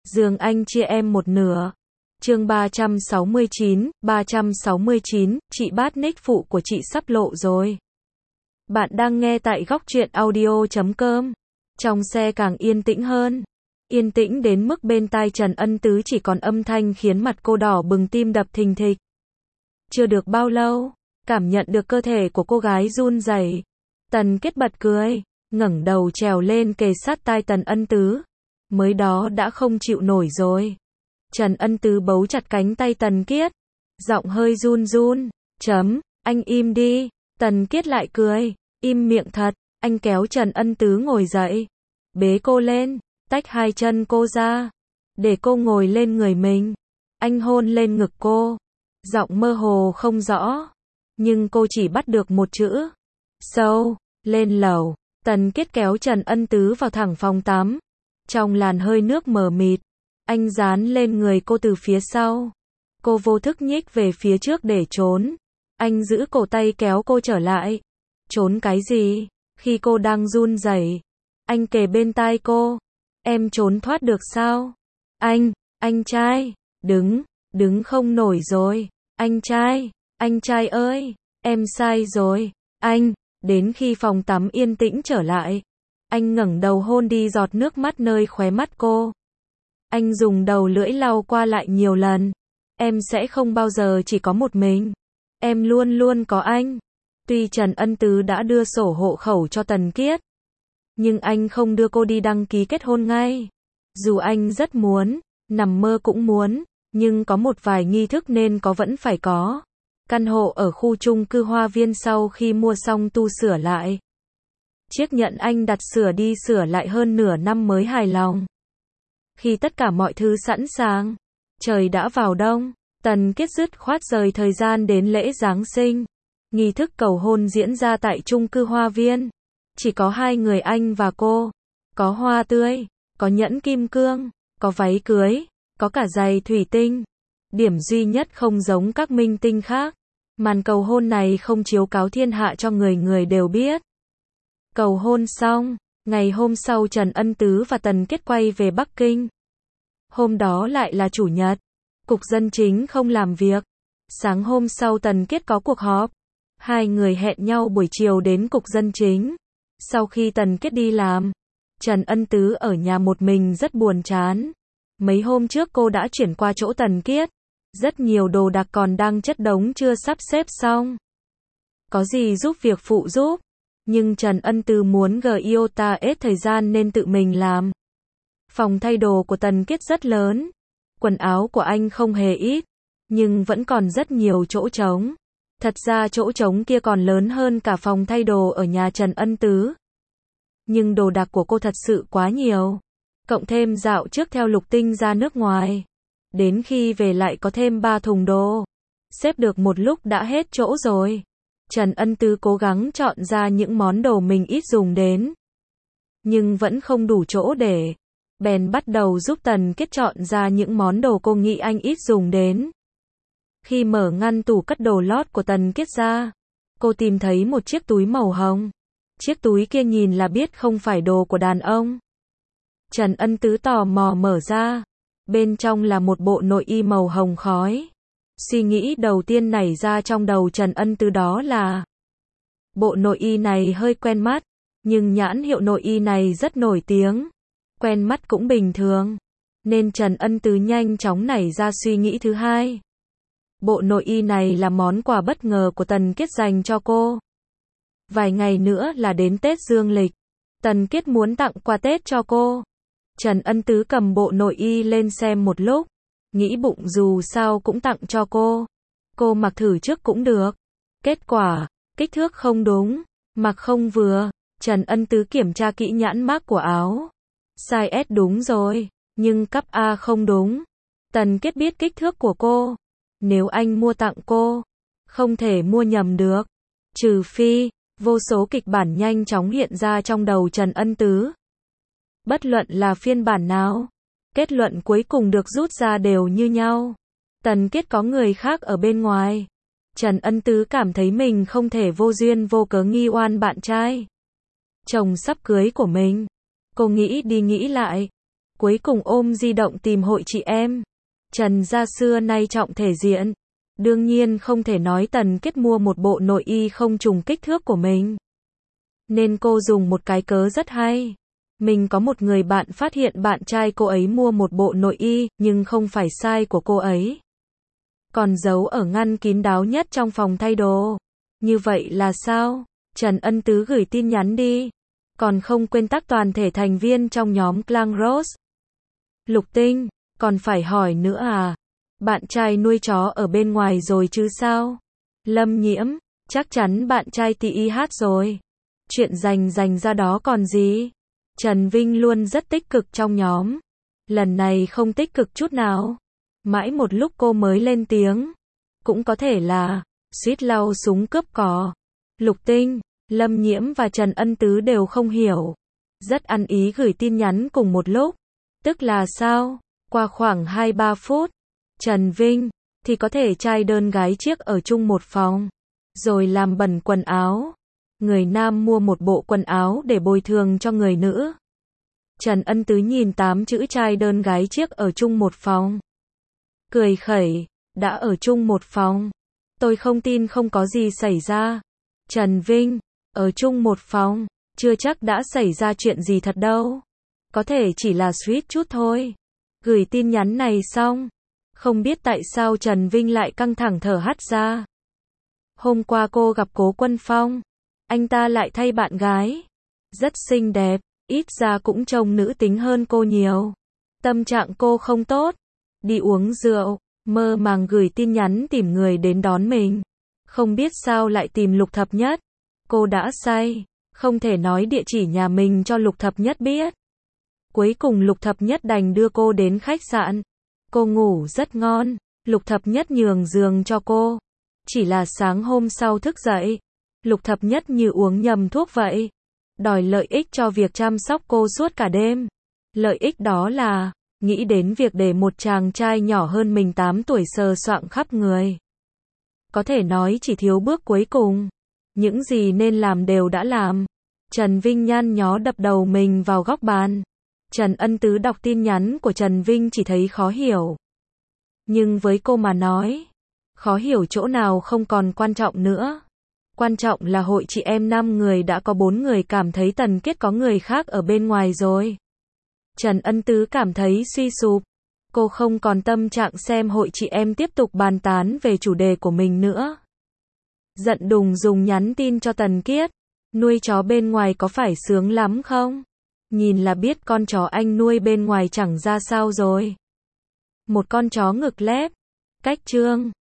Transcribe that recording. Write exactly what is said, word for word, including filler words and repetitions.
Dương anh chia em một nửa. Chương ba trăm sáu mươi chín, ba trăm sáu mươi chín, chị Bát nick phụ của chị sắp lộ rồi. Bạn đang nghe tại góc truyện audio chấm com. Trong xe càng yên tĩnh hơn. Yên tĩnh đến mức bên tai Trần Ân Tứ chỉ còn âm thanh khiến mặt cô đỏ bừng, tim đập thình thịch. Chưa được bao lâu, cảm nhận được cơ thể của cô gái run rẩy, Tần Kết bật cười, ngẩng đầu trèo lên kề sát tai Trần Ân Tứ. Mới đó đã không chịu nổi rồi. Trần Ân Tứ bấu chặt cánh tay Tần Kiết, giọng hơi run run, chấm, anh im đi. Tần Kiết lại cười, im miệng thật. Anh kéo Trần Ân Tứ ngồi dậy, bế cô lên, tách hai chân cô ra, để cô ngồi lên người mình. Anh hôn lên ngực cô, giọng mơ hồ không rõ, nhưng cô chỉ bắt được một chữ, sâu. Lên lầu, Tần Kiết kéo Trần Ân Tứ vào thẳng phòng tắm. Trong làn hơi nước mờ mịt, anh dán lên người cô từ phía sau. Cô vô thức nhích về phía trước để trốn. Anh giữ cổ tay kéo cô trở lại. Trốn cái gì? Khi cô đang run rẩy, anh kề bên tai cô. Em trốn thoát được sao? Anh, anh trai, đứng, đứng không nổi rồi. Anh trai, anh trai ơi, em sai rồi. Anh, đến khi phòng tắm yên tĩnh trở lại, anh ngẩng đầu hôn đi giọt nước mắt nơi khóe mắt cô. Anh dùng đầu lưỡi lau qua lại nhiều lần. Em sẽ không bao giờ chỉ có một mình. Em luôn luôn có anh. Tuy Trần Ân Tứ đã đưa sổ hộ khẩu cho Tần Kiết, nhưng anh không đưa cô đi đăng ký kết hôn ngay. Dù anh rất muốn, nằm mơ cũng muốn, nhưng có một vài nghi thức nên có vẫn phải có. Căn hộ ở khu chung cư Hoa Viên sau khi mua xong tu sửa lại. Chiếc nhẫn anh đặt sửa đi sửa lại hơn nửa năm mới hài lòng. Khi tất cả mọi thứ sẵn sàng, trời đã vào đông, Tần Kiết dứt khoát rời thời gian đến lễ Giáng sinh. Nghi thức cầu hôn diễn ra tại chung cư Hoa Viên. Chỉ có hai người anh và cô. Có hoa tươi, có nhẫn kim cương, có váy cưới, có cả giày thủy tinh. Điểm duy nhất không giống các minh tinh khác, màn cầu hôn này không chiếu cáo thiên hạ cho người người đều biết. Cầu hôn xong, ngày hôm sau Trần Ân Tứ và Tần Kiết quay về Bắc Kinh. Hôm đó lại là chủ nhật, Cục Dân Chính không làm việc. Sáng hôm sau Tần Kiết có cuộc họp. Hai người hẹn nhau buổi chiều đến Cục Dân Chính. Sau khi Tần Kiết đi làm, Trần Ân Tứ ở nhà một mình rất buồn chán. Mấy hôm trước cô đã chuyển qua chỗ Tần Kiết. Rất nhiều đồ đạc còn đang chất đống chưa sắp xếp xong. Có gì giúp việc phụ giúp. Nhưng Trần Ân Tứ muốn giota hết thời gian nên tự mình làm. Phòng thay đồ của Tần Kiết rất lớn. Quần áo của anh không hề ít, nhưng vẫn còn rất nhiều chỗ trống. Thật ra chỗ trống kia còn lớn hơn cả phòng thay đồ ở nhà Trần Ân Tứ. Nhưng đồ đạc của cô thật sự quá nhiều. Cộng thêm dạo trước theo Lục Tinh ra nước ngoài. Đến khi về lại có thêm ba thùng đồ. Xếp được một lúc đã hết chỗ rồi. Trần Ân Tứ cố gắng chọn ra những món đồ mình ít dùng đến. Nhưng vẫn không đủ chỗ để. Bèn bắt đầu giúp Tần Kiết chọn ra những món đồ cô nghĩ anh ít dùng đến. Khi mở ngăn tủ cất đồ lót của Tần Kiết ra, cô tìm thấy một chiếc túi màu hồng. Chiếc túi kia nhìn là biết không phải đồ của đàn ông. Trần Ân Tứ tò mò mở ra. Bên trong là một bộ nội y màu hồng khói. Suy nghĩ đầu tiên nảy ra trong đầu Trần Ân Tứ đó là bộ nội y này hơi quen mắt, nhưng nhãn hiệu nội y này rất nổi tiếng. Quen mắt cũng bình thường. Nên Trần Ân Tứ nhanh chóng nảy ra suy nghĩ thứ hai. Bộ nội y này là món quà bất ngờ của Tần Kiết dành cho cô. Vài ngày nữa là đến Tết Dương lịch. Tần Kiết muốn tặng quà Tết cho cô. Trần Ân Tứ cầm bộ nội y lên xem một lúc. Nghĩ bụng dù sao cũng tặng cho cô. Cô mặc thử trước cũng được. Kết quả, kích thước không đúng, mặc không vừa. Trần Ân Tứ kiểm tra kỹ nhãn mác của áo. Size S đúng rồi, nhưng cấp A không đúng. Tần Kiết biết kích thước của cô. Nếu anh mua tặng cô, không thể mua nhầm được. Trừ phi, vô số kịch bản nhanh chóng hiện ra trong đầu Trần Ân Tứ. Bất luận là phiên bản nào, kết luận cuối cùng được rút ra đều như nhau. Tần Kiết có người khác ở bên ngoài. Trần Ân Tứ cảm thấy mình không thể vô duyên vô cớ nghi oan bạn trai, chồng sắp cưới của mình. Cô nghĩ đi nghĩ lại. Cuối cùng ôm di động tìm hội chị em. Trần gia xưa nay trọng thể diện. Đương nhiên không thể nói Tần Kết mua một bộ nội y không trùng kích thước của mình. Nên cô dùng một cái cớ rất hay. Mình có một người bạn phát hiện bạn trai cô ấy mua một bộ nội y, nhưng không phải size của cô ấy. Còn giấu ở ngăn kín đáo nhất trong phòng thay đồ. Như vậy là sao? Trần Ân Tứ gửi tin nhắn đi. Còn không quên tag toàn thể thành viên trong nhóm Clan Rose. Lục Tinh, còn phải hỏi nữa à? Bạn trai nuôi chó ở bên ngoài rồi chứ sao? Lâm Nhiễm, chắc chắn bạn trai tê i hát rồi. Chuyện dành dành ra đó còn gì? Trần Vinh luôn rất tích cực trong nhóm. Lần này không tích cực chút nào. Mãi một lúc cô mới lên tiếng. Cũng có thể là suýt lau súng cướp cò. Lục Tinh, Lâm Nhiễm và Trần Ân Tứ đều không hiểu. Rất ăn ý gửi tin nhắn cùng một lúc. Tức là sao? Qua khoảng hai ba phút. Trần Vinh, thì có thể trai đơn gái chiếc ở chung một phòng. Rồi làm bẩn quần áo. Người nam mua một bộ quần áo để bồi thường cho người nữ. Trần Ân Tứ nhìn tám chữ trai đơn gái chiếc ở chung một phòng. Cười khẩy, đã ở chung một phòng. Tôi không tin không có gì xảy ra. Trần Vinh, ở chung một phòng, chưa chắc đã xảy ra chuyện gì thật đâu. Có thể chỉ là suýt chút thôi. Gửi tin nhắn này xong. Không biết tại sao Trần Vinh lại căng thẳng thở hắt ra. Hôm qua cô gặp Cố Quân Phong. Anh ta lại thay bạn gái. Rất xinh đẹp, ít ra cũng trông nữ tính hơn cô nhiều. Tâm trạng cô không tốt. Đi uống rượu, mơ màng gửi tin nhắn tìm người đến đón mình. Không biết sao lại tìm Lục Thập Nhất. Cô đã say, không thể nói địa chỉ nhà mình cho Lục Thập Nhất biết. Cuối cùng Lục Thập Nhất đành đưa cô đến khách sạn. Cô ngủ rất ngon, Lục Thập Nhất nhường giường cho cô. Chỉ là sáng hôm sau thức dậy, Lục Thập Nhất như uống nhầm thuốc vậy. Đòi lợi ích cho việc chăm sóc cô suốt cả đêm. Lợi ích đó là nghĩ đến việc để một chàng trai nhỏ hơn mình tám tuổi sờ soạng khắp người. Có thể nói chỉ thiếu bước cuối cùng. Những gì nên làm đều đã làm. Trần Vinh nhăn nhó đập đầu mình vào góc bàn. Trần Ân Tứ đọc tin nhắn của Trần Vinh chỉ thấy khó hiểu. Nhưng với cô mà nói, khó hiểu chỗ nào không còn quan trọng nữa. Quan trọng là hội chị em năm người đã có bốn người cảm thấy Tần Kết có người khác ở bên ngoài rồi. Trần Ân Tứ cảm thấy suy sụp. Cô không còn tâm trạng xem hội chị em tiếp tục bàn tán về chủ đề của mình nữa. Giận đùng dùng nhắn tin cho Tần Kiết. Nuôi chó bên ngoài có phải sướng lắm không? Nhìn là biết con chó anh nuôi bên ngoài chẳng ra sao rồi. Một con chó ngực lép. Cách trương.